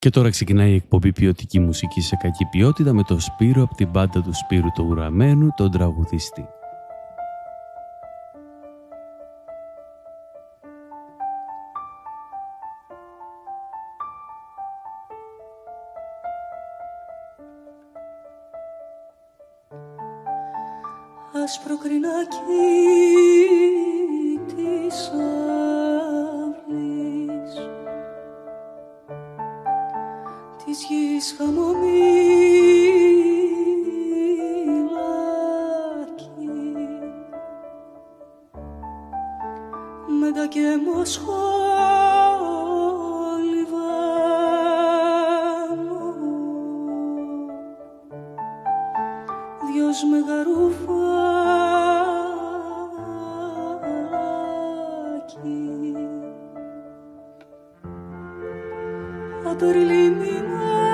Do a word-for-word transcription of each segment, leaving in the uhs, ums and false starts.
Και τώρα ξεκινάει η εκπομπή ποιοτική μουσική σε κακή ποιότητα με το Σπύρο από την μπάντα του Σπύρου του Ουραμένου, τον τραγουδιστή. Άσπρο κρινάκι της αυλής της γης χαμομήλακι μετά και μοσχόλιβα δυος μεγαρουφάκι ατοριλή μην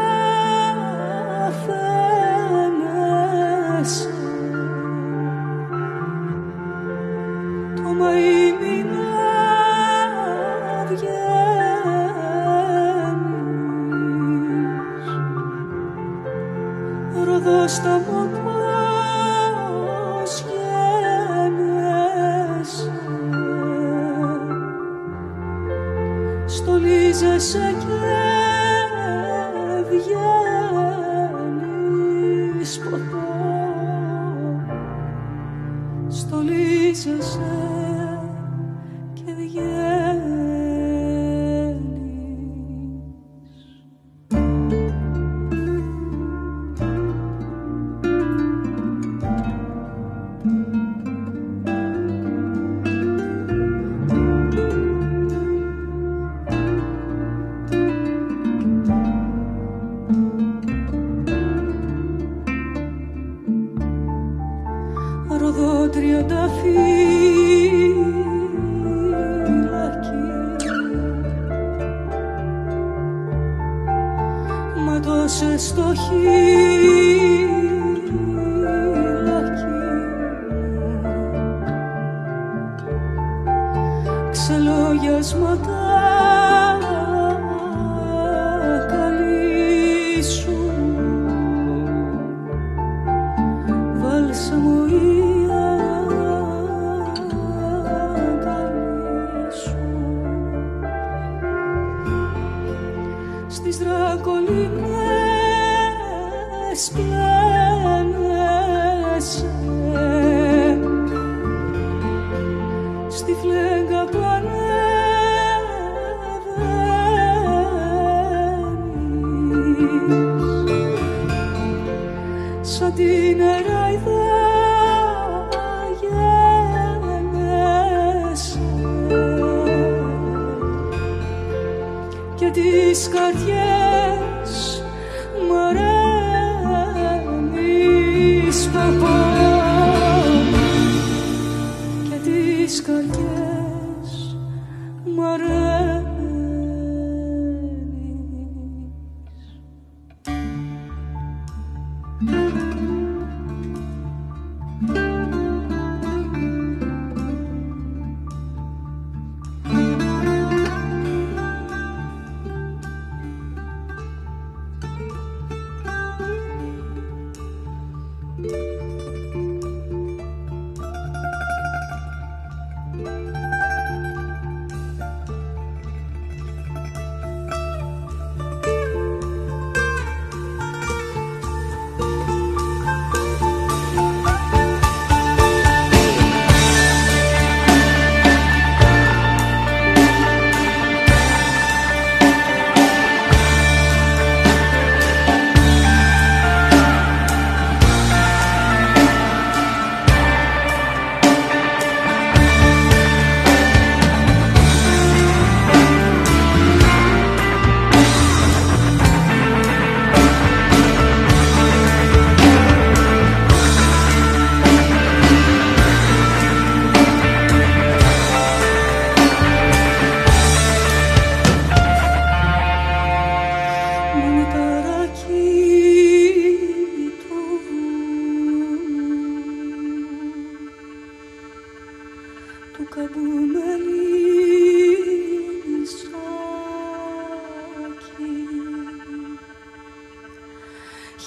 αφαίνεσαι το μαΐ μην βγαίνεις ροδό στα μοτά στολίζεσαι και βγαίνεις ποτέ στολίζεσαι και βγαίνεις. Στο χείλακι ξελόγιασματα καλή σου βάλσαμο η αγκαλή σου στις δρακολίνες πλένεσαι στη φλέγγα που ανεβαίνεις σαν την εραϊδά γένεσαι και τις καρδιές μ' αρένεις παπά και τις καρδιές μ' αρένεις. Thank you.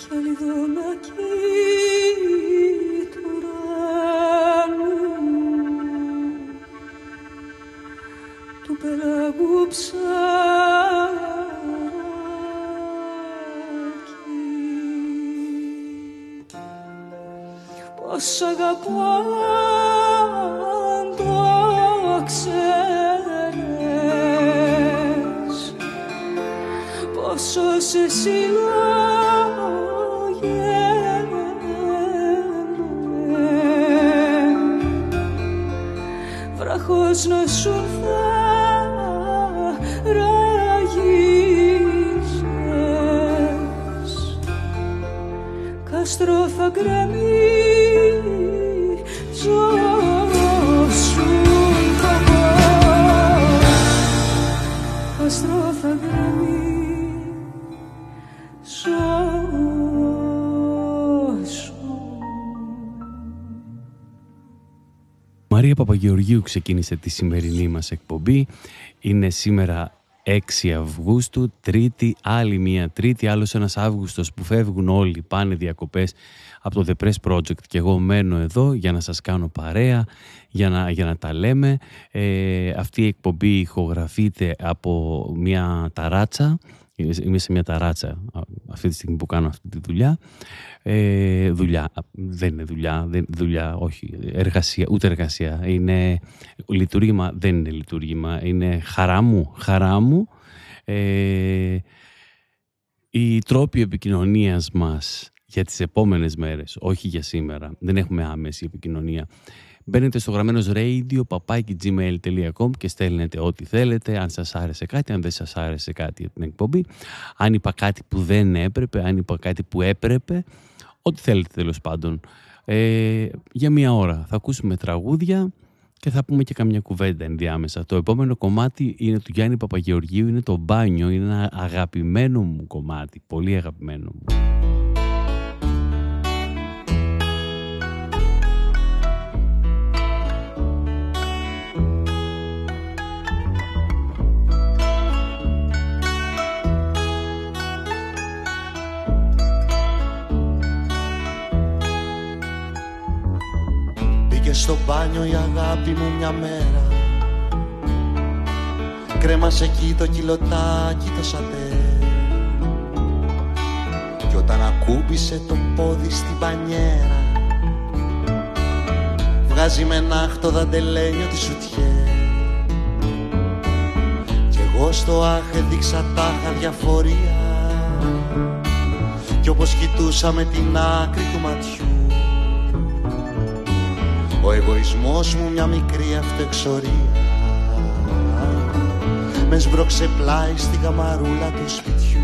Πώς αγαπώ αν το ξέρεις, πόσο σε συλλογέμαι, βράχος να σου ράγισες, κάστρο θα γκρεμίσω σου κομμώ, κάστρο θα γκρεμίσω σου. Μαρία Παπαγεωργίου ξεκίνησε τη σημερινή μας εκπομπή. Είναι σήμερα έξι Αυγούστου, Τρίτη, άλλη μία Τρίτη, άλλος ένας Αύγουστος που φεύγουν όλοι, πάνε διακοπές από το The Press Project και εγώ μένω εδώ για να σας κάνω παρέα, για να, για να τα λέμε. Ε, αυτή η εκπομπή ηχογραφείται από μια ταράτσα, είμαι σε μια ταράτσα αυτή τη στιγμή που κάνω αυτή τη δουλειά. Ε, δουλειά, δεν είναι δουλειά, δεν, δουλειά, όχι, εργασία, ούτε εργασία, είναι λειτουργήμα, δεν είναι λειτουργήμα, είναι χαρά μου, χαρά μου. Ε, οι τρόποι επικοινωνίας μας για τις επόμενες μέρες, όχι για σήμερα, δεν έχουμε άμεση επικοινωνία. Μπαίνετε στο γραμμένος radio παπάκι τζι μέιλ τελεία κομ και στέλνετε ό,τι θέλετε, αν σας άρεσε κάτι, αν δεν σας άρεσε κάτι για την εκπομπή, αν είπα κάτι που δεν έπρεπε, αν είπα κάτι που έπρεπε, ό,τι θέλετε τέλος πάντων. Ε, για μία ώρα θα ακούσουμε τραγούδια και θα πούμε και καμιά κουβέντα ενδιάμεσα. Το επόμενο κομμάτι είναι του Γιάννη Παπαγεωργίου, είναι το Μπάνιο, είναι ένα αγαπημένο μου κομμάτι, πολύ αγαπημένο μου. Και στο μπάνιο η αγάπη μου μια μέρα, κρέμασε εκεί το κιλοτάκι το σατέ, κι όταν ακούμπησε το πόδι στην πανιέρα, βγάζει με νάχτο δαντελένιο τη σουτιέ, κι εγώ στο άχ έδειξα τάχα διαφορία, κι όπως κοιτούσα με την άκρη του ματιού, ο εγωισμός μου μια μικρή αυτοεξορία με σμπρώξε πλάι στην καμαρούλα του σπιτιού.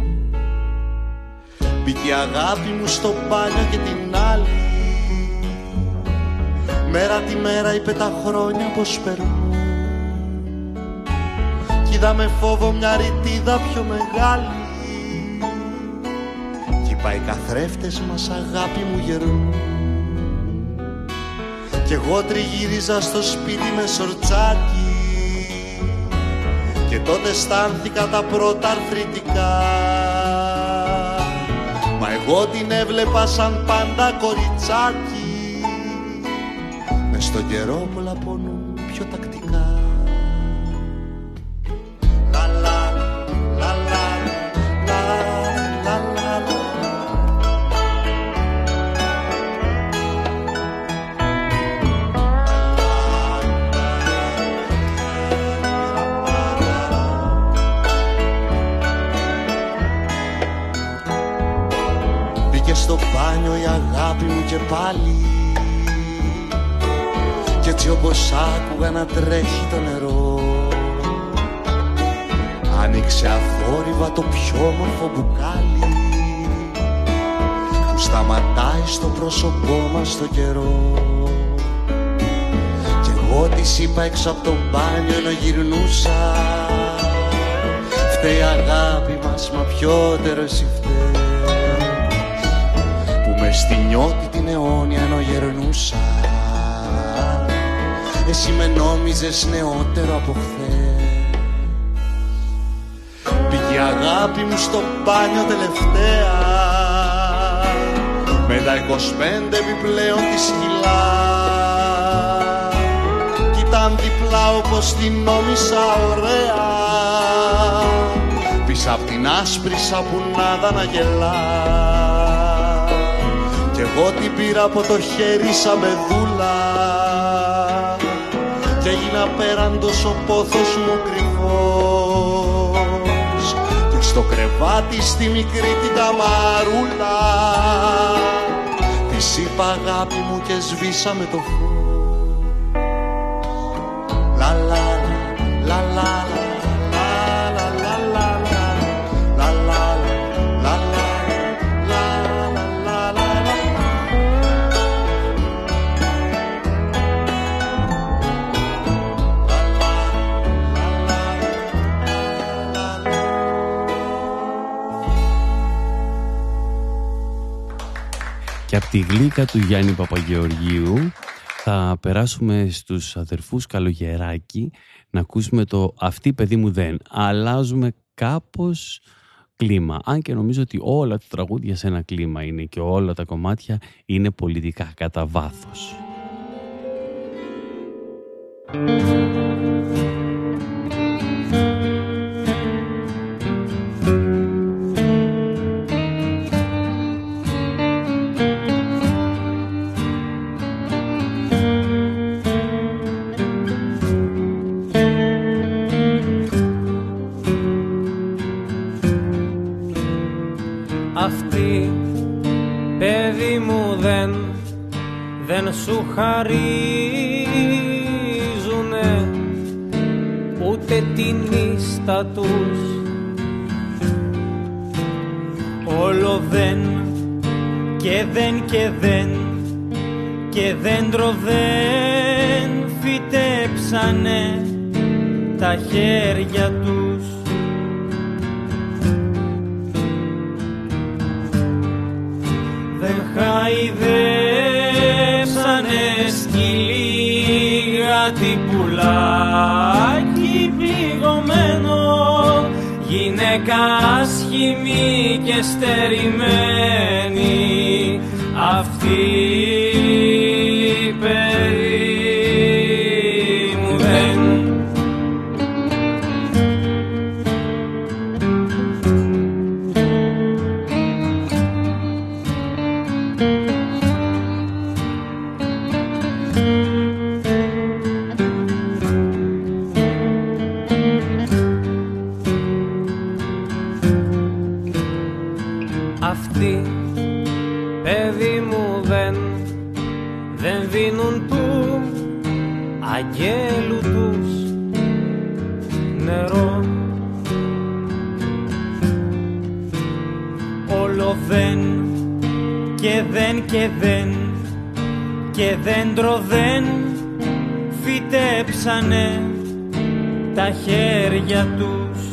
Μπήκε η αγάπη μου στο μπάνιο και την άλλη μέρα τη μέρα είπε τα χρόνια πως περνούν, κι είδα με φόβο μια ρητίδα πιο μεγάλη, κι είπα οι καθρέφτες μας αγάπη μου γερνούν. Κι εγώ τριγύριζα στο σπίτι με σορτσάκι, και τότε αισθάνθηκα τα πρώτα αρθρητικά, μα εγώ την έβλεπα σαν πάντα κοριτσάκι, μες στον καιρό πολλά πονούν πιο τακτικά. Στο μπάνιο η αγάπη μου και πάλι, κι έτσι όπως άκουγα να τρέχει το νερό, άνοιξε αφόρυβα το πιο όμορφο μπουκάλι που σταματάει στο πρόσωπό μας το καιρό. Κι εγώ της είπα έξω από το μπάνιο ενώ γυρνούσα, φταίει η αγάπη μας μα πιότερο εσύ φταίει, μες στη νιώτη την αιώνια ενώ γερνούσα, εσύ με νόμιζες νεότερο από χθες. Πήγε η αγάπη μου στο μπάνιο τελευταία, με τα είκοσι πέντε επιπλέον τη σκυλά. Κι ήταν διπλά όπως την νόμισα ωραία, πίσω απ' την άσπρη σαπουνάδα να γελά. Κι εγώ την πήρα από το χέρι σαν παιδούλα κι έγινα πέραντος ο πόθος μου κρυφός. Και στο κρεβάτι στη μικρή την καμαρούλα της είπα αγάπη μου και σβήσαμε το φως. Λα λα λα λα Και από τη γλύκα του Γιάννη Παπαγεωργίου θα περάσουμε στους αδερφούς Καλογεράκη να ακούσουμε το «Αυτή παιδί μου δεν». Αλλάζουμε κάπως κλίμα. Αν και νομίζω ότι όλα τα τραγούδια σε ένα κλίμα είναι και όλα τα κομμάτια είναι πολιτικά κατά βάθος. Αυτοί, παιδί μου, δεν, δεν σου χαρίζουνε ούτε την ίστα τους. Όλο δεν και δεν και δεν και δέντρο δεν φυτέψανε τα χέρια τους. Χαϊδέψανε σκυλί πουλάκι πληγωμένο, γυναίκα άσχημη και στερημένη, αυτή παιδί μου δεν. Αυτοί, παιδί μου, δεν, δεν δίνουν του αγγέλου τους νερό. Όλο δεν και δεν και δεν και δέντρο δεν φυτέψανε τα χέρια τους.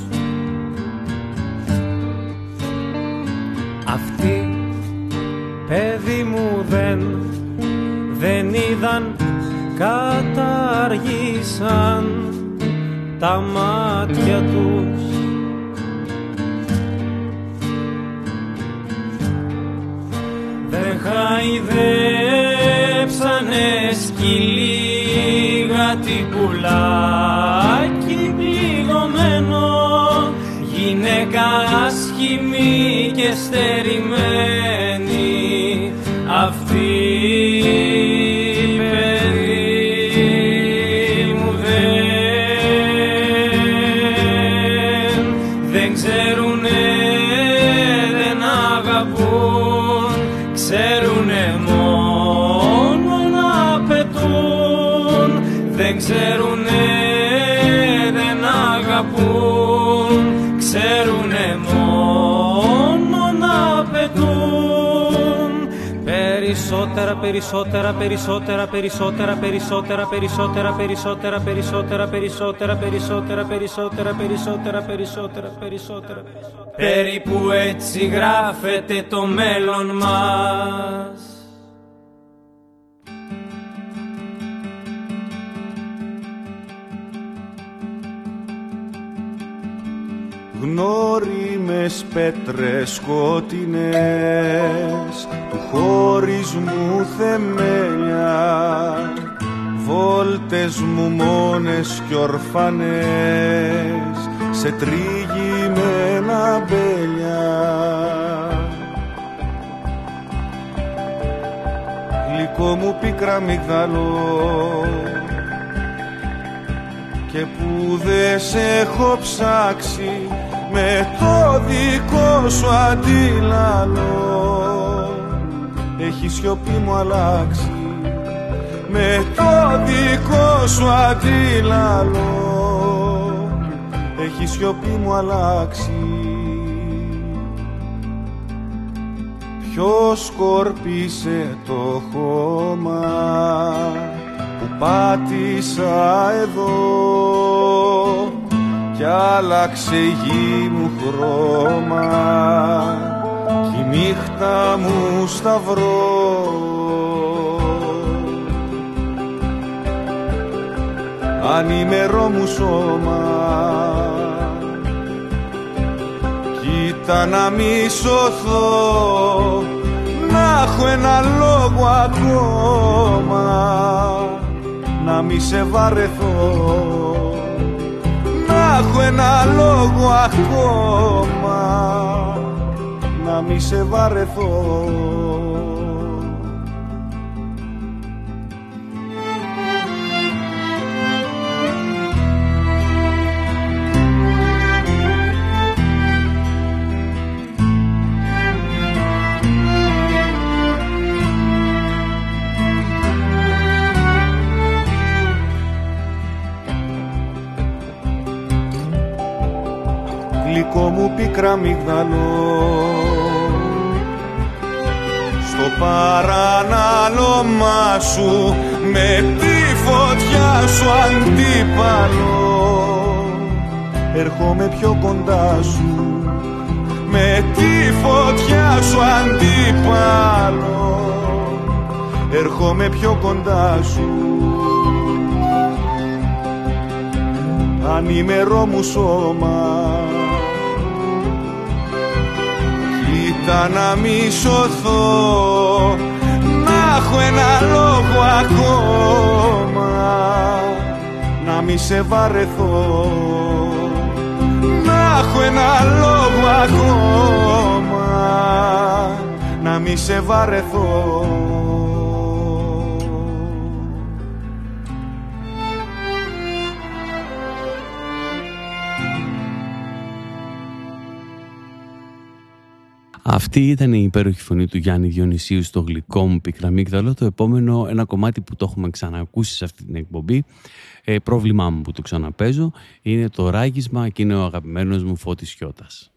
Αυτοί, παιδί μου, δεν, δεν είδαν, καταργήσαν τα μάτια τους. Δεν χαϊδέψανε σκυλί γάτι πουλάκι πληγωμένο, γυναίκα άσχημη και στερημένη, αυτή παιδί μου δεν, δεν ξέρουνε, δεν αγαπούν, ξέρουνε μόνο να πετούν, δεν ξέρουνε, δεν αγαπούν, ξέρουνε μόνο να πετούν. Περισσότερα, περισσότερα, περισσότερα, περισσότερα, περισσότερα, περισσότερα, περισσότερα, περισσότερα, περισσότερα, περισσότερα, περισσότερα, περισσότερα, περισσότερα, περισσότερα. Περίπου έτσι γράφεται το μέλλον μας. γνώριμες πέτρες σκοτεινές του χωρισμού θεμέλια, βόλτες μου μόνες κι ορφανές σε τριγυμένα μπέλια. Γλυκό μου πίκρα μυγδαλό και που δε σε έχω ψάξει με το δικό σου αντίλαλο, έχει σιωπή μου αλλάξει με το δικό σου αντίλαλο, έχει σιωπή μου αλλάξει. Ποιος σκορπίσε το χώμα που πάτησα εδώ κι άλλαξε η γη μου χρώμα κι η νύχτα μου σταυρό. Ανήμερο μου σώμα, κοίτα να μη σωθώ, να έχω ένα λόγο ακόμα, να μη σε βαρεθώ, να έχω ένα λόγο ακόμα, να μη σε βαρεθώ. Γλυκό μου πίκρα μυγδαλό, στο παρανάλωμά σου με τη φωτιά σου αντίπαλο, έρχομαι πιο κοντά σου με τη φωτιά σου αντίπαλο, έρχομαι πιο κοντά σου. Ανήμερο μου σώμα, κοίτα να μη σωθώ, να έχω ένα λόγο ακόμα, να μη σε βαρεθώ, να έχω ένα λόγο ακόμα, να μη σε βαρεθώ. Αυτή ήταν η υπέροχη φωνή του Γιάννη Διονυσίου στο Γλυκό μου πίκρα μίγδαλο. Το επόμενο, ένα κομμάτι που το έχουμε ξανακούσει σε αυτή την εκπομπή, ε, πρόβλημά μου που το ξαναπέζω, είναι το ράγισμα και είναι ο αγαπημένος μου Φώτης Χιώτας.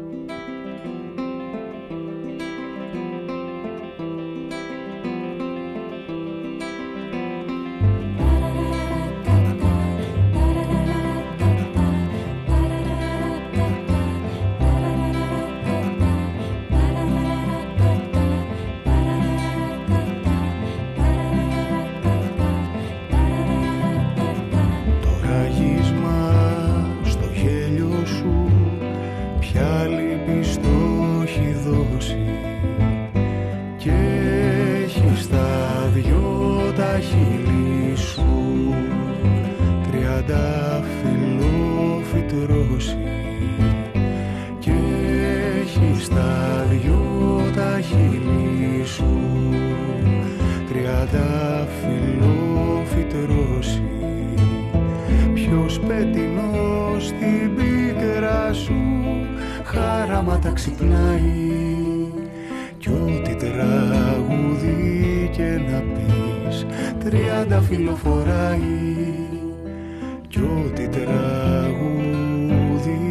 Ξυπνάει κι ό,τι τραγούδι και να πεις τριάντα φιλοφοράει κι ό,τι τραγούδι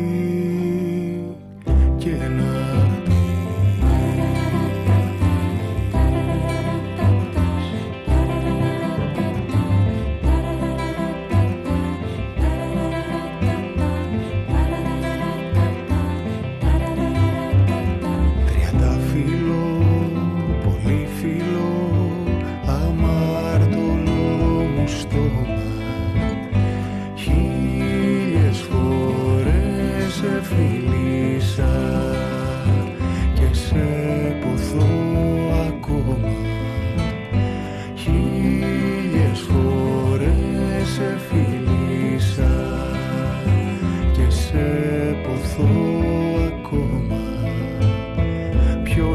και να πεις. Χίλιες φορές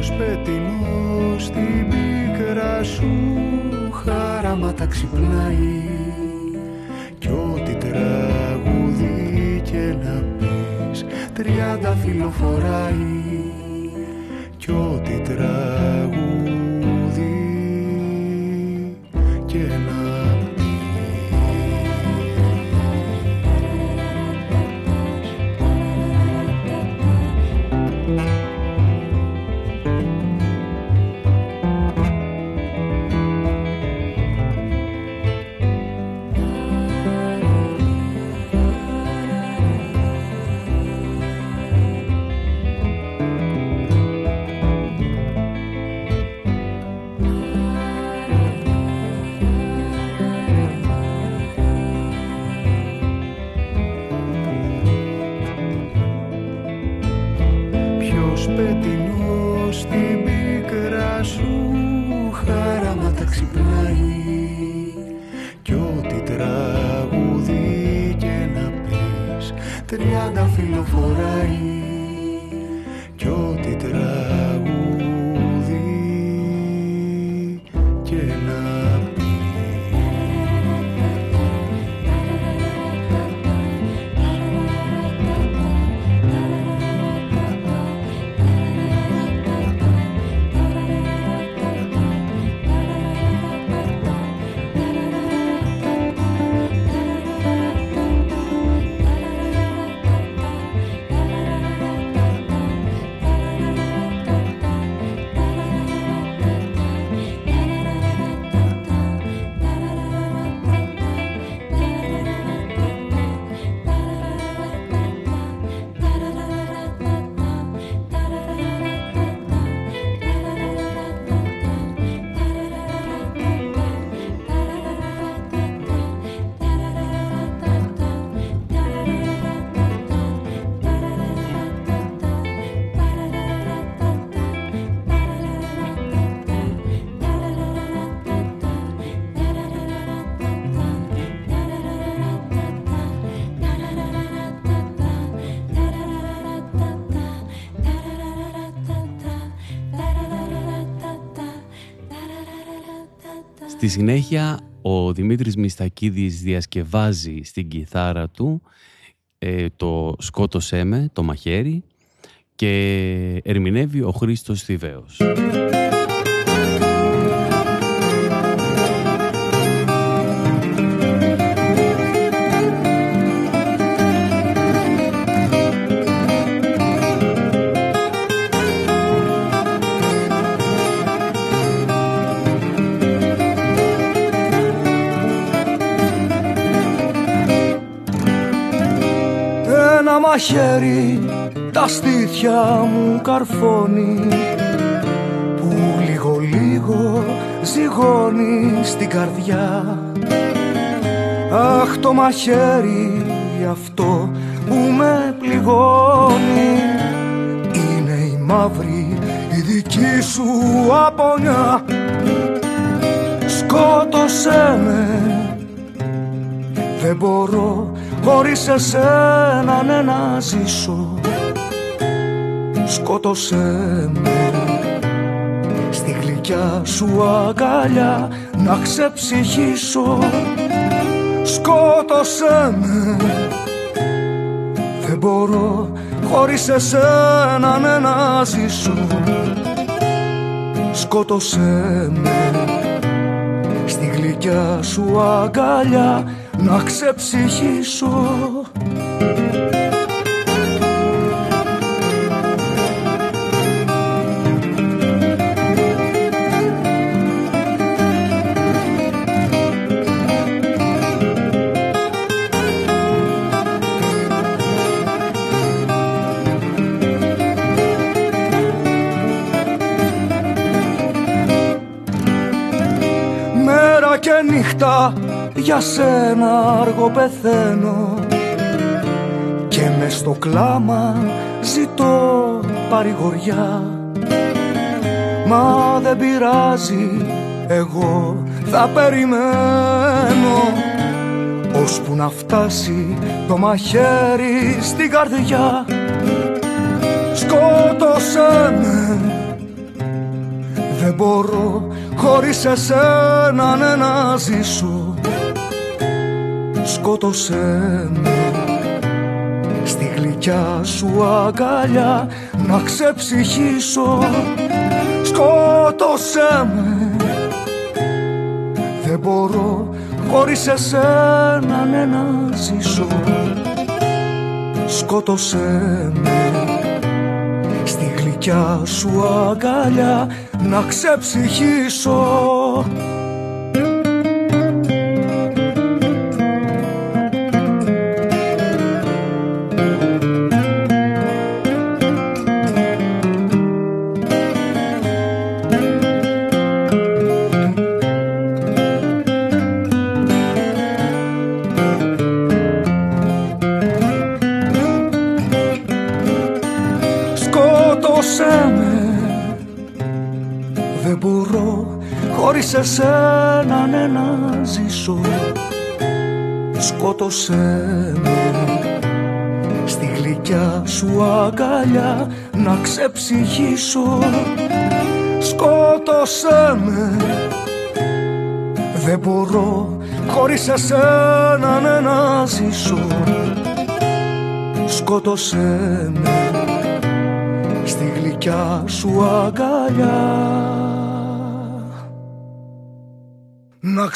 Ποιος πετεινός στην πίκρα σου χαράματα ξυπνάει κι ό,τι τραγούδι και να πεις τριάντα φιλοφοράει κι ό,τι τραγούδι και να πετεινός στην πίκρα σου χαράματα ξυπνάει κι ό,τι τραγούδι και να πεις τριάντα φιλοφοράει κι ό,τι τραγούδι και να Στη συνέχεια ο Δημήτρης Μιστακίδης διασκευάζει στην κιθάρα του ε, το «Σκότωσέ με», το μαχαίρι, και ερμηνεύει ο Χρήστος Θηβαίος. Μαχαίρι τα στήθια μου καρφώνει που λίγο λίγο ζυγώνει στην καρδιά. Αχ, το μαχαίρι αυτό που με πληγώνει είναι η μαύρη η δική σου απονιά. Σκότωσέ με, δεν μπορώ χωρίς εσένα ναι να ζήσω. Σκότωσέ με, στη γλυκιά σου αγκαλιά να ξεψυχήσω. Σκότωσέ με, δεν μπορώ χωρίς εσένα ναι να ζήσω. Σκότωσέ με, στη γλυκιά σου αγκαλιά να ξεψυχήσω. Μέρα και νύχτα για σένα αργό πεθαίνω και μες στο κλάμα ζητώ παρηγοριά. Μα δεν πειράζει, εγώ θα περιμένω ώσπου να φτάσει το μαχαίρι στην καρδιά. Σκότωσέ με, Δεν μπορώ χωρίς εσένα ναι, να ζήσω. Σκότωσέ με στη γλυκιά σου αγκαλιά να ξεψυχήσω. Σκότωσέ με. Δεν μπορώ χωρίς εσένα ναι, να ζήσω. Σκότωσέ με στη γλυκιά σου αγκαλιά να ξεψυχήσω. Δεν μπορώ χωρίς εσένα ναι, να ζήσω. Σκότωσέ με στη γλυκιά σου αγκαλιά να ξεψυχήσω. Σκότωσέ με. Δεν μπορώ χωρίς εσένα ναι, να ζήσω. Σκότωσέ με στη γλυκιά σου αγκαλιά να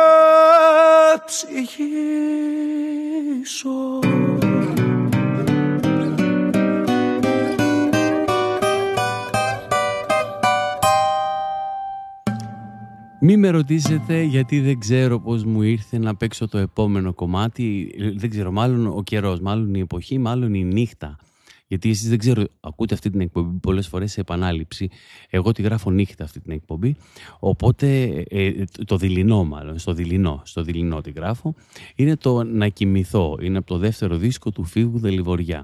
ξεψυχήσω. Μη με ρωτήσετε γιατί δεν ξέρω πώς μου ήρθε να παίξω το επόμενο κομμάτι. Δεν ξέρω, μάλλον ο καιρός, μάλλον η εποχή, μάλλον η νύχτα. Γιατί εσείς δεν ξέρω, ακούτε αυτή την εκπομπή πολλές φορές σε επανάληψη. Εγώ τη γράφω νύχτα αυτή την εκπομπή. Οπότε ε, το δειλινό μάλλον, στο δειλινό, στο δειλινό τη γράφω. Είναι το «Να κοιμηθώ». Είναι από το δεύτερο δίσκο του Φίβου Δελιβοριά.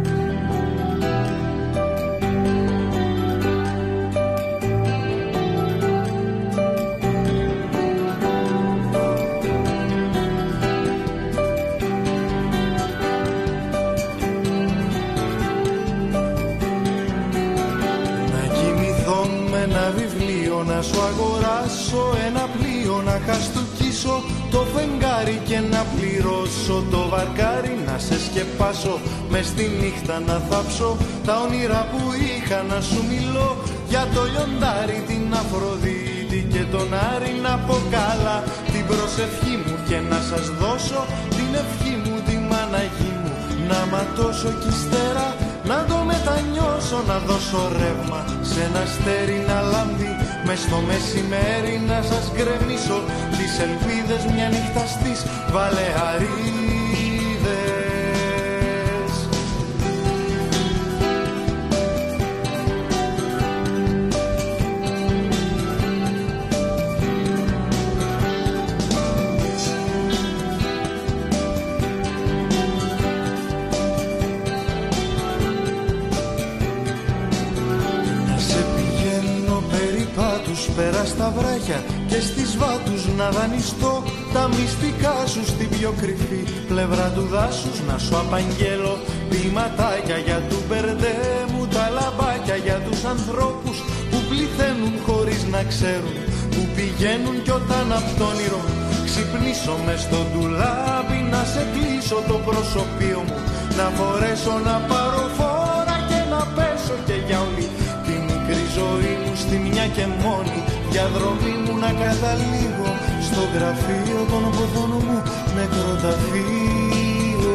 Να σου αγοράσω ένα πλοίο, να χαστούκίσω το φεγγάρι και να πληρώσω το βαρκάρι. Να σε σκεπάσω μες στη νύχτα, να θάψω τα όνειρα που είχα. Να σου μιλώ για το λιοντάρι, την Αφροδίτη και τον Άρη. Να πω καλά την προσευχή μου και να σας δώσω την ευχή μου, τη μαναγή μου. Να ματώσω κι ύστερα να το μετανιώσω, να δώσω ρεύμα σε ένα αστέρι να λάμπει. Μες στο μεσημέρι να σας γκρεμίσω τις ελπίδες μια νύχτα στις Βαλεαρίδες. Πέρα στα βράχια και στις βάτους να δανειστώ τα μυστικά σου στην πιο κρυφή πλευρά του δάσους. Να σου απαγγέλω ποιηματάκια για του μπερντέ μου τα λαμπάκια, για τους ανθρώπους που πληθαίνουν χωρίς να ξέρουν που πηγαίνουν. Κι όταν απ' το όνειρο ξυπνήσω μες στο ντουλάπι, να σε κλείσω το προσωπείο μου, να φορέσω να πάρω φόρα και να πέσω και για όλη τη μικρή ζωή μου στη μια και μόνη διαδρομή μου να καταλήγω στο γραφείο των ποδών μου νεκροταφείο.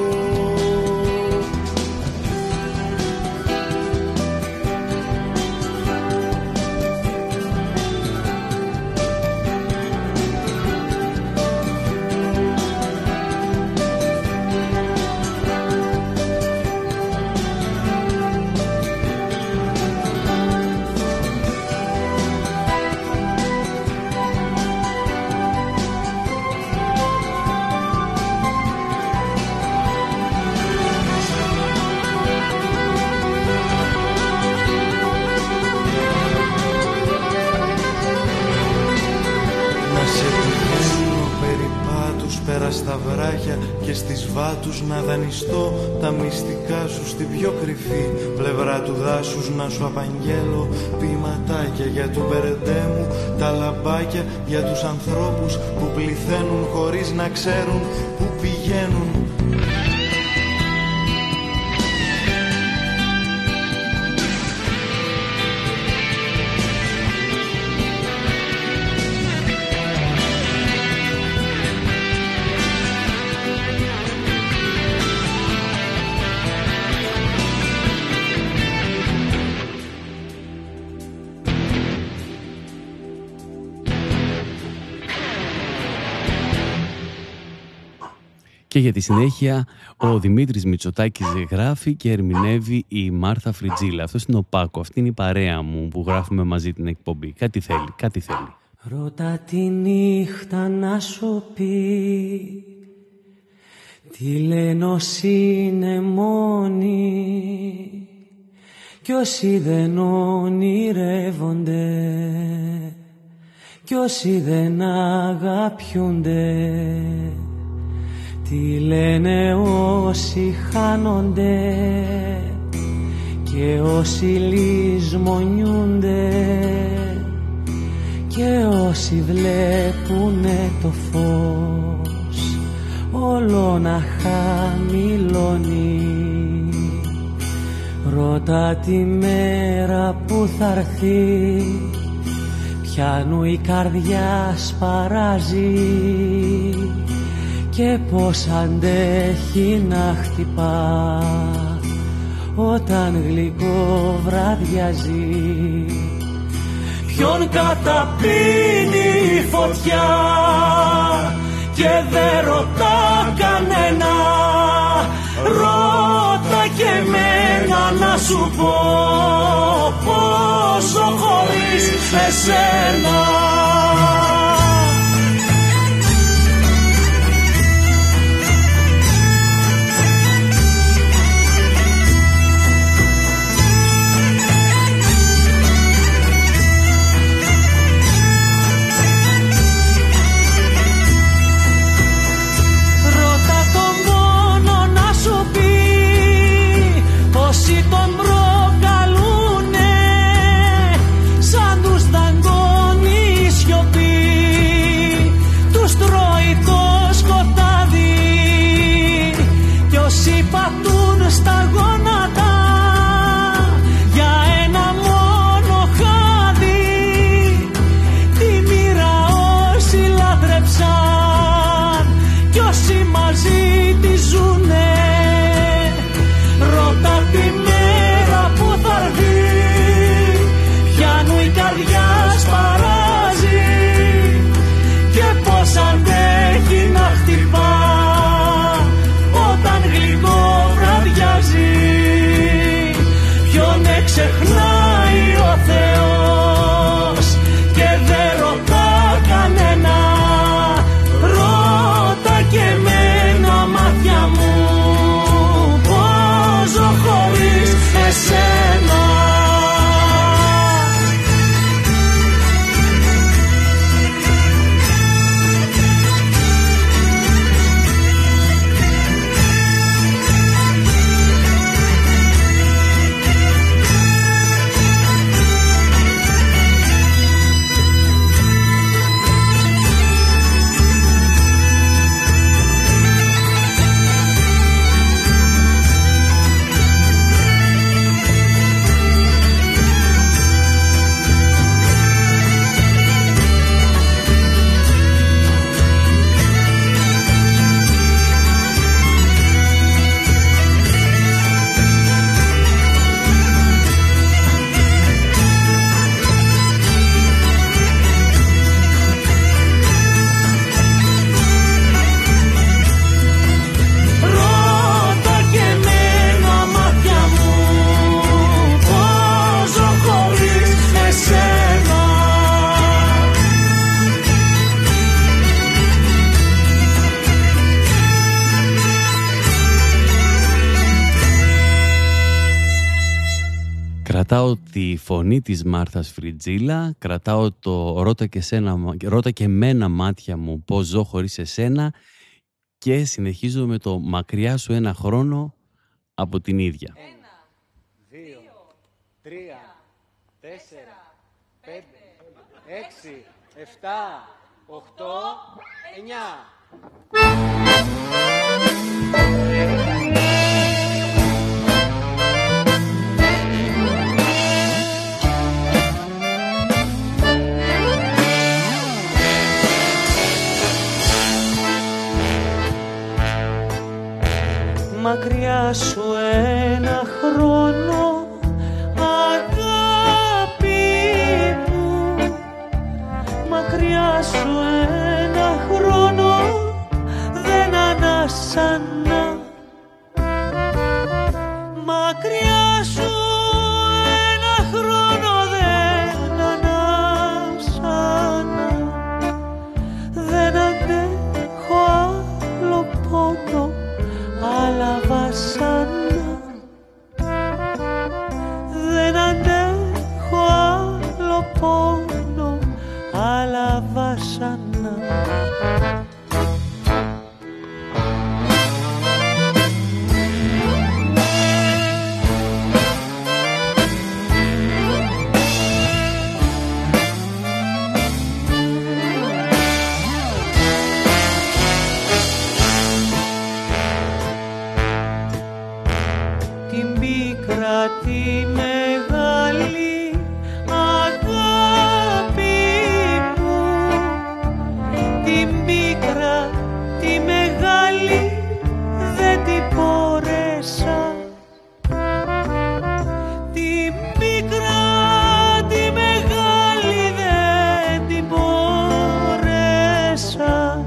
στα βράχια και στις βάτους να δανειστώ τα μυστικά σου στην πιο κρυφή πλευρά του δάσους, να σου απαγγέλω ποιηματάκια για του μπερεντέ μου, τα λαμπάκια για τους ανθρώπους που πληθαίνουν χωρίς να ξέρουν που πηγαίνουν. Και για τη συνέχεια ο Δημήτρης Μητσοτάκης γράφει και ερμηνεύει η Μάρθα Φριτζίλα. Αυτός είναι ο Πάκο, αυτή είναι η παρέα μου που γράφουμε μαζί την εκπομπή. Κάτι θέλει, κάτι θέλει. Ρώτα τη νύχτα να σου πει τι λένε όσοι είναι μόνοι κι όσοι δεν ονειρεύονται κι όσοι δεν αγαπιούνται. Τι λένε όσοι χάνονται και όσοι λησμονιούνται και όσοι βλέπουνε το φως όλο να χαμηλώνει. Ρώτα τη μέρα που θa'ρθεί πιάνου η καρδιά σπαράζει και πώς αντέχει να χτυπά όταν γλυκό βραδιάζει. Ποιον καταπίνει η φωτιά και δεν ρωτά κανένα, ρώτα και εμένα να σου πω πόσο χωρίς εσένα. Ξεχνάει ο Θεός και δεν ρωτά κανένα, ρώτα και εμένα μάτια μου πώς ζω χωρίς εσένα. Κρατάω τη φωνή της Μάρθας Φριτζίλα, κρατάω το ρώτα και, σένα, ρώτα και μένα μάτια μου πώς ζω χωρίς εσένα και συνεχίζω με το «Μακριά σου ένα χρόνο» από την ίδια. Ένα, δύο, τρία, τέσσερα, πέντε, έξι, εφτά, οχτώ, εννιά. Μακριά σου ένα χρόνο, αγάπη μου. Μακριά σου ένα χρόνο, δεν ανάσανα. Μακριά σου ένα χρόνο, δεν ανάσανα. Δεν αντέχω άλλο πόνο, άλλα βασάνα. Δεν αντέχω άλλο πόνο, άλλα βασάνα. Τη μεγάλη αγάπη μου, την πίκρα, τη μεγάλη δεν την μπορέσα. Την πίκρα, τη μεγάλη δεν την μπορέσα.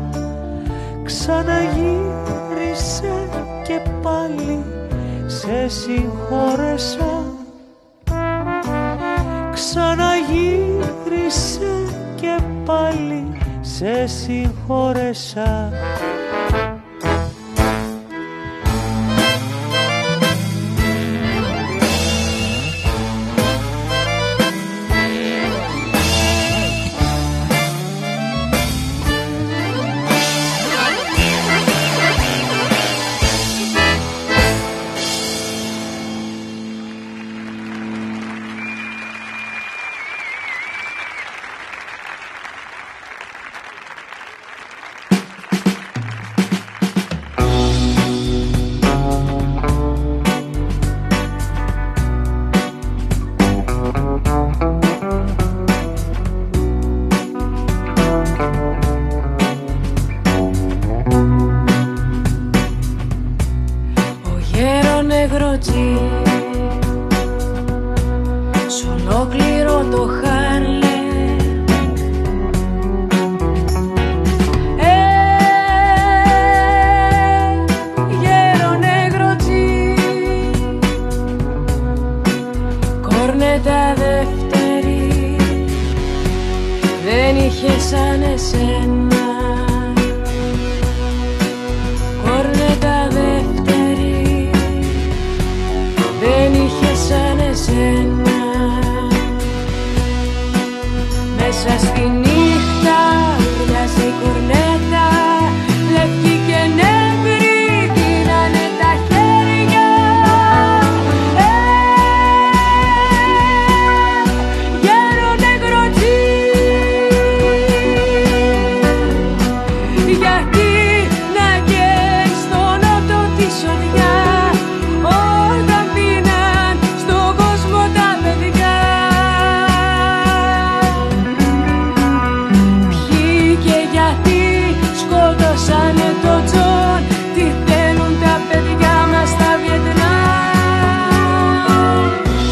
Ξαναγύρισε και πάλι σε συγχώρεσα. Ξαναγύρισε και πάλι σε συγχώρεσα. Σ' ολόκληρο το Χάρλε ε, γέρο νεγροτζή, κόρνετα δεύτερη, δεν είχε σαν εσένα. Κόρνετα δεύτερη, δεν είχε σαν εσένα. Μέσα στη νύχτα μοιάζει η κορνέτα, λευκή και νεύρη, δίνανε τα χέρια. Ε, γέρο νεγροτζή, γιατί να καίει στο νότο τη σοδιά, όταν πίναν στον κόσμο τα παιδιά. Ποιοι και γιατί σκότωσανε το Τζον, τι θέλουν τα παιδιά μας στα Βιετνάμ.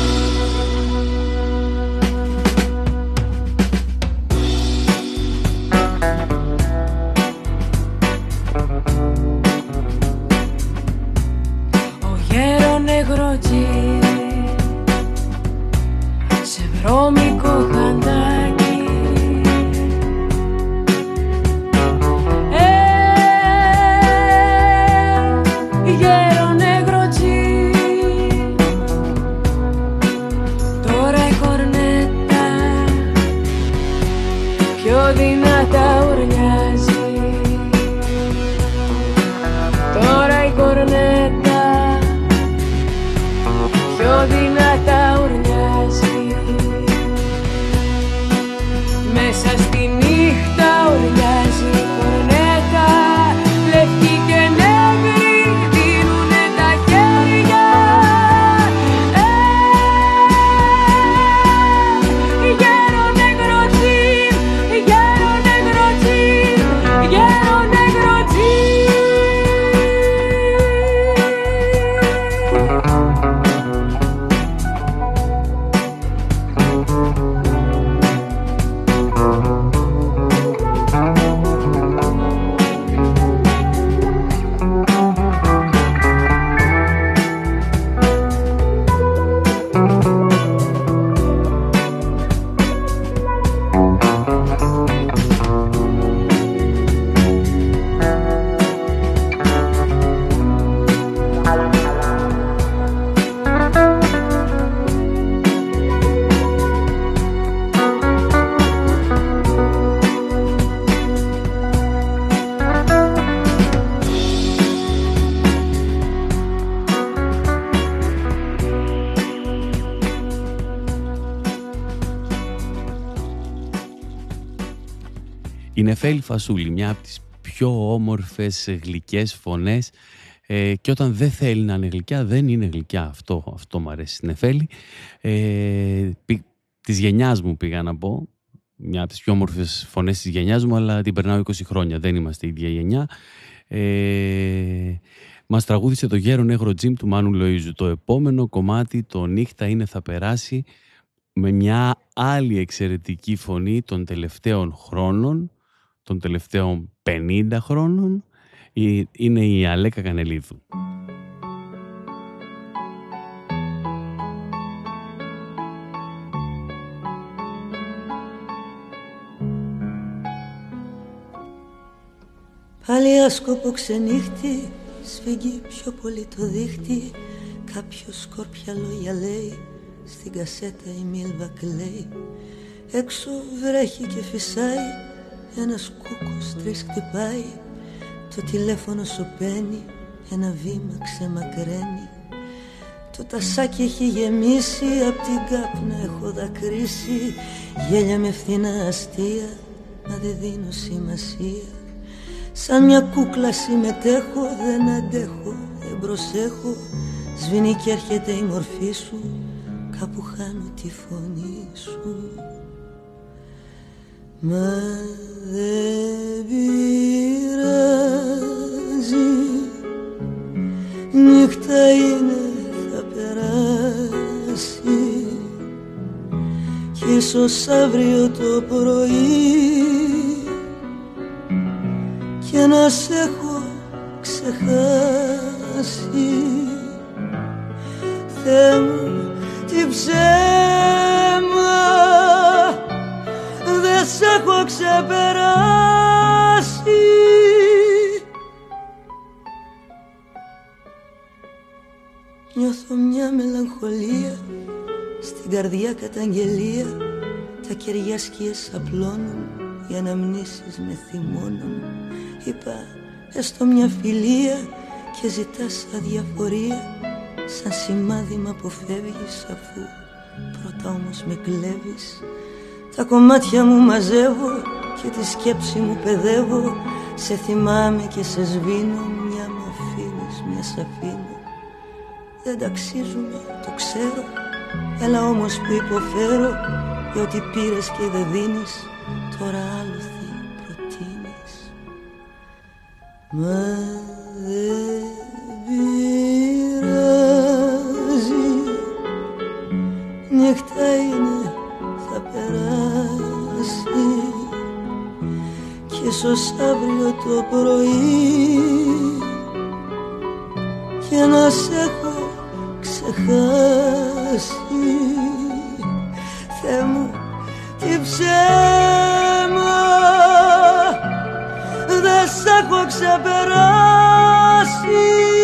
Ο γέρο νεγροτζή σε βρώμικο χαντάκι, ε, γέρο νεγροτζή, τώρα η κορνέτα πιο δυνατά ουρλιάζει. Η Νεφέλη Φασούλη, μια από τις πιο όμορφες γλυκές φωνές, ε, και όταν δεν θέλει να είναι γλυκιά, δεν είναι γλυκιά. Αυτό, αυτό μου αρέσει στην Νεφέλη. Ε, πι, της γενιάς μου πήγα να πω, μια από τις πιο όμορφες φωνές της γενιάς μου, αλλά την περνάω είκοσι χρόνια, δεν είμαστε η ίδια γενιά. Ε, μας τραγούδισε το Γέρο Νέγρο Τζιμ του Μάνου Λοΐζου. Το επόμενο κομμάτι, το Νύχτα είναι θα περάσει, με μια άλλη εξαιρετική φωνή των τελευταίων χρόνων, των τελευταίων πενήντα χρόνων, είναι η Αλέκα Κανελίδου. Πάλι άσκοπο ξενύχτη, σφίγγει πιο πολύ το δίχτυ. Κάποιο σκόρπια λόγια λέει, στην κασέτα η Μίλβα κλαίει. Έξω βρέχει και φυσάει, ένας κούκος τρεις χτυπάει. Το τηλέφωνο σωπαίνει, ένα βήμα ξεμακραίνει. Το τασάκι έχει γεμίσει, απ' την κάπνα έχω δακρύσει. Γέλια με φθηνά αστεία, μα δεν δίνω σημασία. Σαν μια κούκλα συμμετέχω, δεν αντέχω, δεν προσέχω. Σβήνει και έρχεται η μορφή σου, κάπου χάνω τη φωνή σου. Μα δεν πειράζει, νύχτα είναι θα περάσει. Κι ίσως αύριο το πρωί και να σ' έχω ξεχάσει. Θεέ μου, τι ψέμα, δεν σ' έχω ξεπεράσει. Νιώθω μια μελαγχολία, στην καρδιά καταγγελία. Τα κεριά σκιές απλώνουν, οι αναμνήσεις με θυμώνουν. Είπα έστω μια φιλία και ζητάς αδιαφορία. Σαν σημάδι μ' αποφεύγεις, αφού πρώτα όμως με κλέβεις. Τα κομμάτια μου μαζεύω και τη σκέψη μου παιδεύω. Σε θυμάμαι και σε σβήνω, μια μ' αφήνεις, μια σ' αφήνω. Δεν ταξίζουμε, το ξέρω, έλα όμως που υποφέρω. Για ό,τι πήρες και δεν δίνεις, τώρα άλοθη προτείνεις. Μα δεν πειράζει, νύχτα είναι θα περάσει. Κι ίσως αύριο το πρωί και να σ' έχω ξεχάσει. Θεέ μου, τι ψέμα, δεν σ' έχω ξεπεράσει.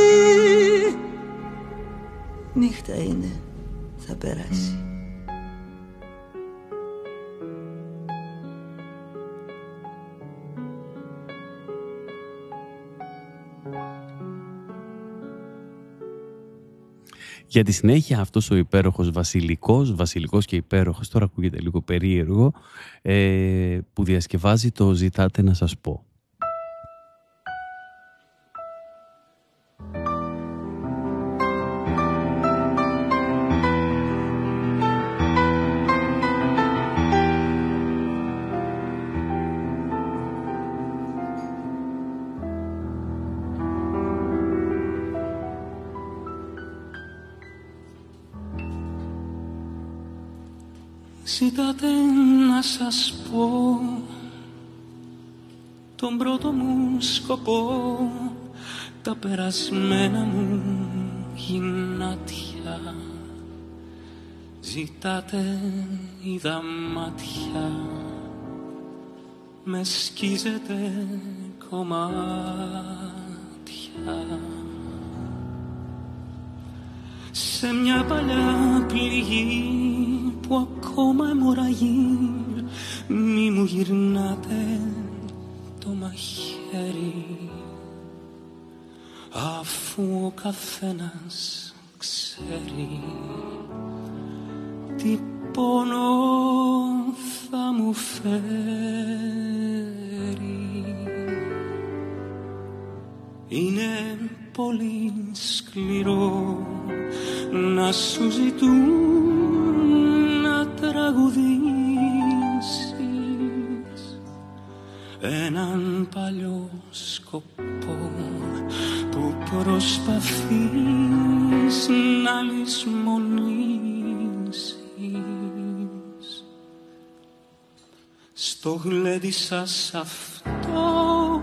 Νύχτα είναι, θα περάσει. Για τη συνέχεια αυτός ο υπέροχος βασιλικός, βασιλικός και υπέροχος, τώρα ακούγεται λίγο περίεργο, ε, που διασκευάζει το «Ζητάτε να σας πω». Ζητάτε να σας πω τον πρώτο μου σκοπό, τα περασμένα μου γυνάτια. Ζητάτε είδα μάτια με σκίζετε κομμάτια. Σε μια παλιά πληγή που ακόμα αιμορραγεί, μη μου γυρνάτε το μαχαίρι, αφού ο καθένας ξέρει τι πόνο θα μου φέρει. Είναι πολύ σκληρό να σου ζητούν να τραγουδήσεις έναν παλιό σκοπό που προσπαθείς να λησμονήσεις. Στο γλέντι σας αυτό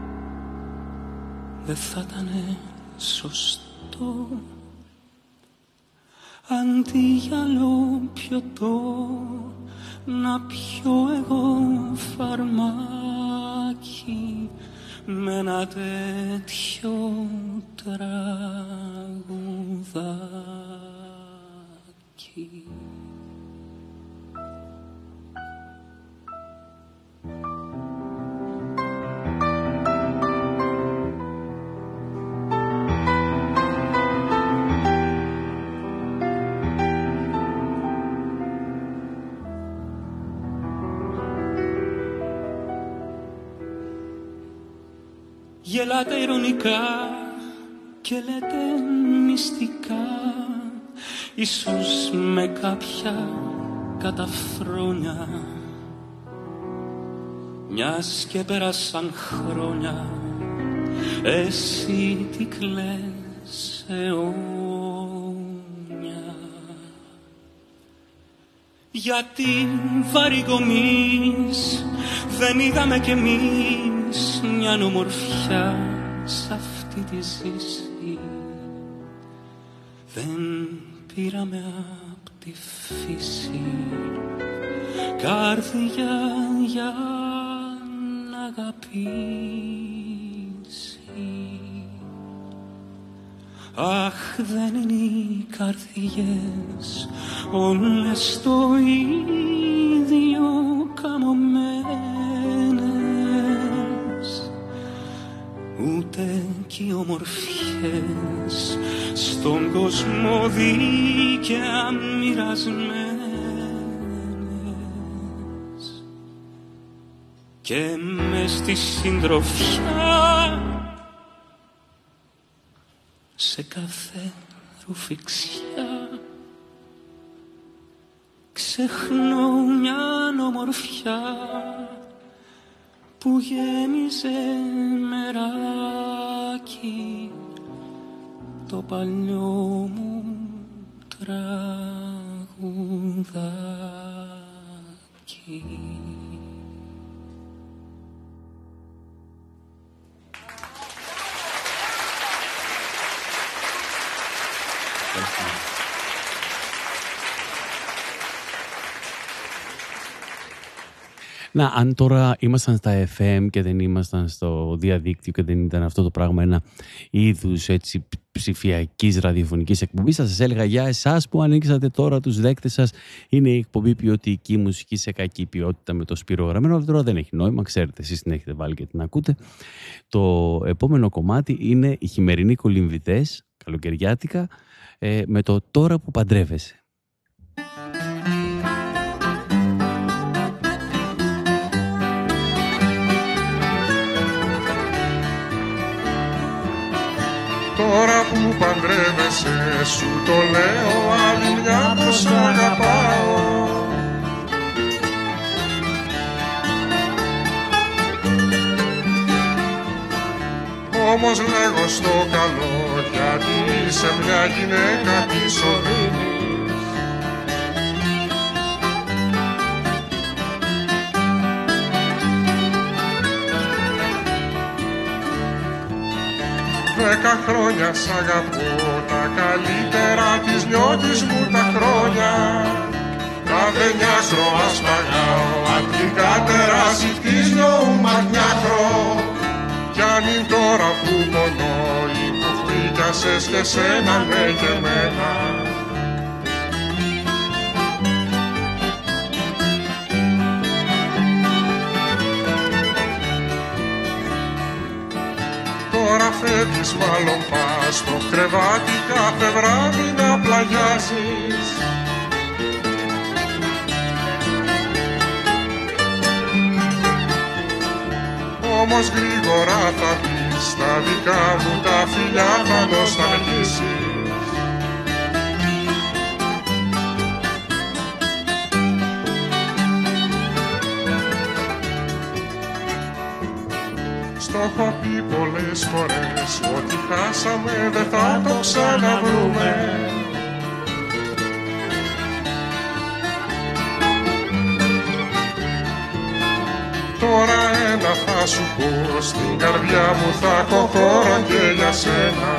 δεν θα ήτανε σωστό, αντί γυαλό πιωτό να πιω εγώ φαρμάκι με ένα τέτοιο τραγουδάκι. Γελάτε ειρωνικά και λέτε μυστικά, ίσως με κάποια καταφρόνια, μιας και πέρασαν χρόνια, εσύ τι κλαις αιώνια. Γιατί βαρυγομείς δεν είδαμε κι εμείς μια ομορφιά σ' αυτή τη ζήση, δεν πήραμε απ' τη φύση καρδιά για να αγαπήσει. Αχ, δεν είναι οι καρδιές όλες το ίδιο καμωμένες, ούτε κι οι ομορφιές στον κόσμο δίκαια μοιρασμένες. Και μες στη συντροφιά σε κάθε ρουφιξιά ξεχνώ μια ομορφιά που γέμιζε μεράκι το παλιό μου τραγουδάκι. Να, αν τώρα ήμασταν στα εφ εμ και δεν ήμασταν στο διαδίκτυο και δεν ήταν αυτό το πράγμα ένα είδους έτσι ψηφιακής ραδιοφωνικής εκπομπής, θα σας έλεγα για εσάς που ανοίξατε τώρα τους δέκτες σας, είναι η εκπομπή ποιοτική μουσική σε κακή ποιότητα με το Σπύρο Γραμμένο, αλλά τώρα δεν έχει νόημα, ξέρετε, εσείς την έχετε βάλει και την ακούτε. Το επόμενο κομμάτι είναι οι χειμερινοί κολυμβητές, καλοκαιριάτικα, ε, με το «Τώρα που παντρεύεσαι». Τώρα που παντρεύεσαι σου το λέω άλλη μια πως αγαπάω. Όμως λέγω στο καλό γιατί είσαι μια γυναίκα της οδύνης. Δέκα χρόνια σ' αγαπώ, τα καλύτερα της νιώτης μου τα χρόνια. Κάθε νιάστρο ασπαγάω, απ' την κατεράση της νιώτης. θάλασσες και σένα ναι και εμένα. Τώρα φεύγεις μάλλον πας στο κρεβάτι κάθε βράδυ να πλαγιάζεις. Όμως γρήγορα θα πεις στα δικά μου τα φιλιά θα νοσταλγήσεις. Στο έχω πει πολλές φορές ότι χάσαμε δεν θα το ξαναβρούμε. Τώρα ένα θα σου πω, στην καρδιά μου θα έχω χώρο και για σένα.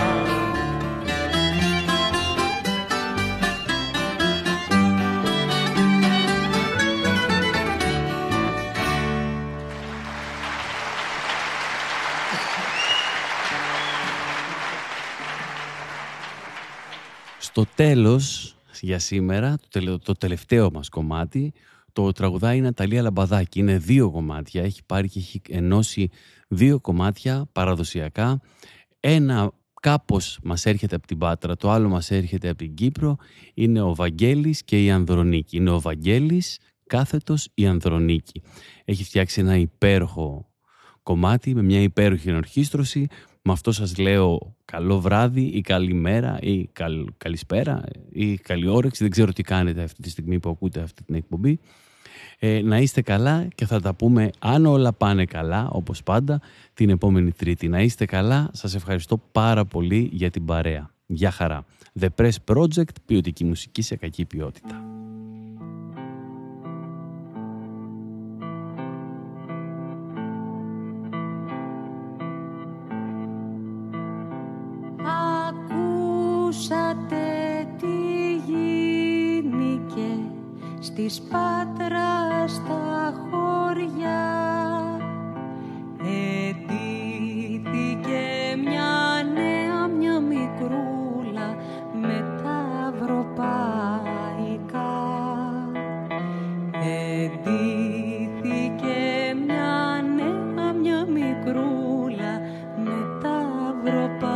Στο τέλος, για σήμερα, το, τελε, το τελευταίο μας κομμάτι, το τραγουδάει η Ναταλία Λαμπαδάκη. Είναι δύο κομμάτια, έχει πάρει και έχει ενώσει δύο κομμάτια παραδοσιακά. Ένα κάπως μας έρχεται από την Πάτρα, το άλλο μας έρχεται από την Κύπρο. Είναι ο Βαγγέλης και η Ανδρονίκη. Είναι ο Βαγγέλης κάθετος η Ανδρονίκη. Έχει φτιάξει ένα υπέροχο κομμάτι με μια υπέροχη ενορχήστρωση. Με αυτό σας λέω καλό βράδυ ή καλημέρα ή καλ, καλησπέρα ή καλή όρεξη. Δεν ξέρω τι κάνετε αυτή τη στιγμή που ακούτε αυτή την εκπομπή. Ε, να είστε καλά και θα τα πούμε αν όλα πάνε καλά, όπως πάντα, την επόμενη Τρίτη. Να είστε καλά. Σας ευχαριστώ πάρα πολύ για την παρέα. Γεια χαρά. The Press Project, ποιοτική μουσική σε κακή ποιότητα. Ακούσατε τι γίνηκε στις Πάτρα στα χωριά. Ετήθηκε μια νέα, μια μικρούλα με τα ευρωπαϊκά. Ετήθηκε μια νέα, μια μικρούλα με τα ευρωπαϊκά.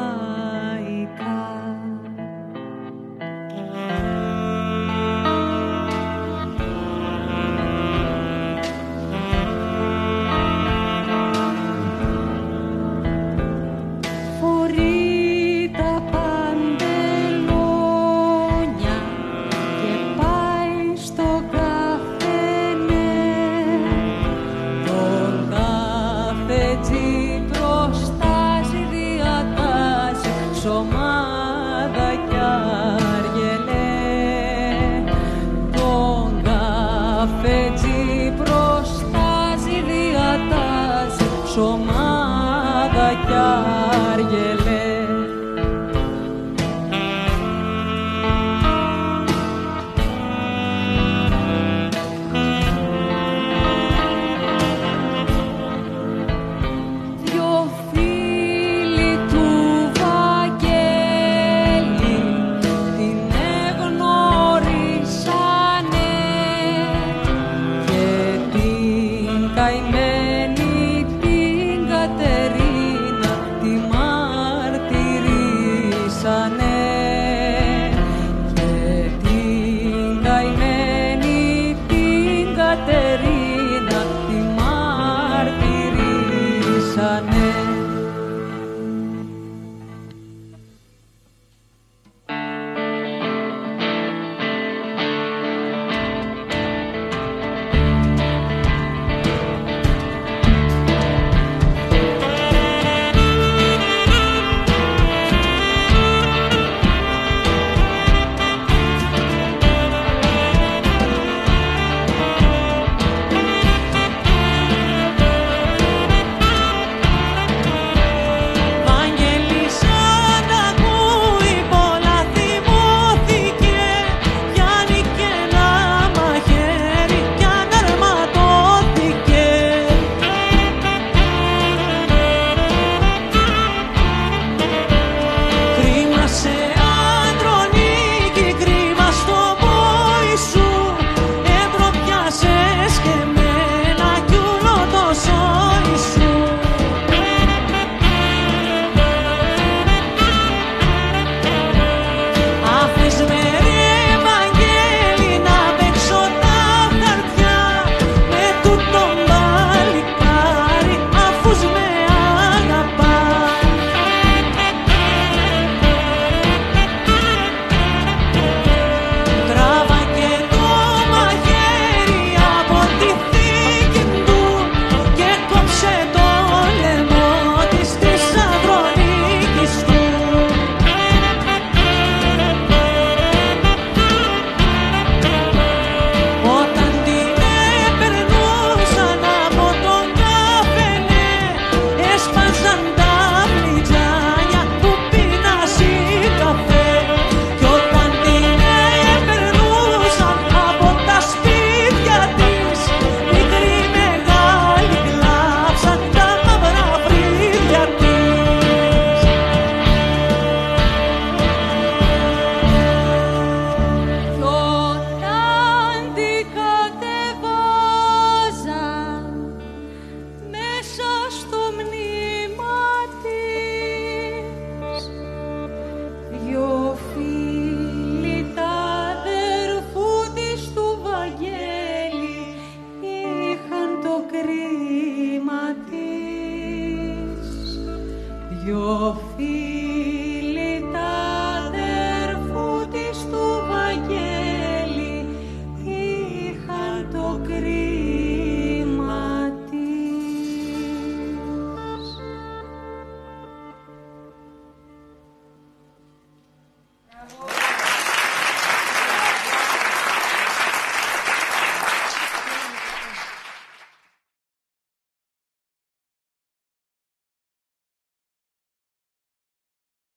καημένη